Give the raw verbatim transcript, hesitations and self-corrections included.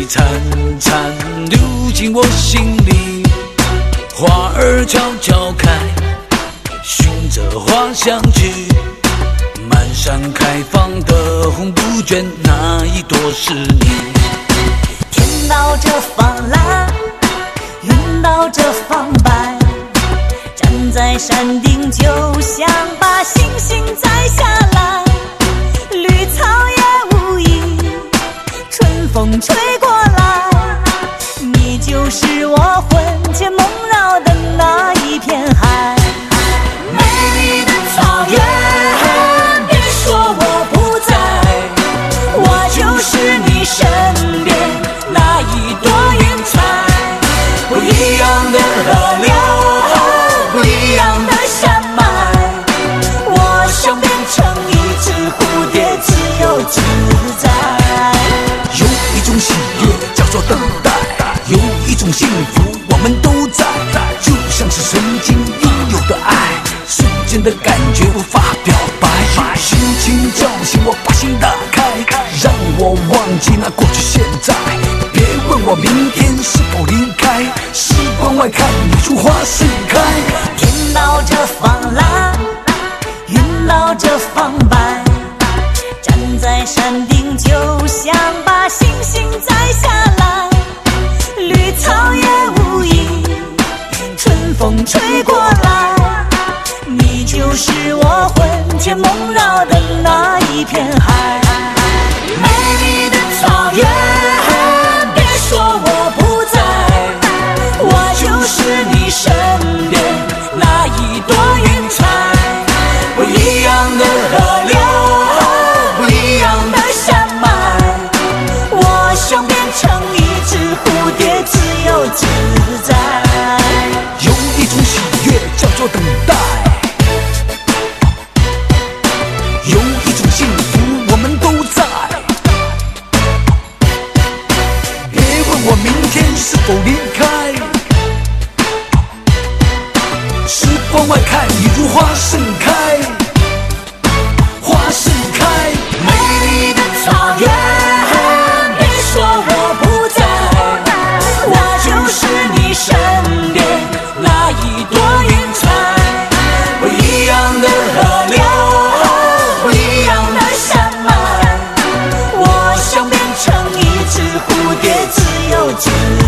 细潺潺流进我心里，花儿悄悄开，寻着花香去。满山开放的红杜鹃，那一朵是你。 天道这方蓝，云道这方白，站在山顶就想把星星摘下来。绿草也无意，春风吹过来，你就是我魂牵梦绕的那一片海。美丽的草原，别说我不在，我就是你身边那一朵云彩。不一样的河流，不一样的山脉，我想变成一只蝴蝶，自由自在。 有一种喜悦叫做等待，有一种幸福我们都在，就像是曾经拥有的爱，瞬间的感觉无法表白。心情叫醒我，把心打开，让我忘记那过去现在。别问我明天是否离开，时光外看一株花盛开。 天道这方蓝，云道这方白，站在山顶就想把星星摘下来。绿草也无意，春风吹过来，你就是我魂牵梦绕的那一片海。美丽的草原，别说我不在，我就是你身边那一朵云彩。不一样的河流，不一样的山脉，我想变成一只蝴蝶，自由自在。 有一种喜悦叫做等待，有一种幸福我们都在。别问我明天是否离开，时光外看一株花盛开，花盛开。 美丽的草原，别说我不在，我就是你身边那一朵云彩。不一样的河流，不一样的山脉，我想变成一只蝴蝶，自由自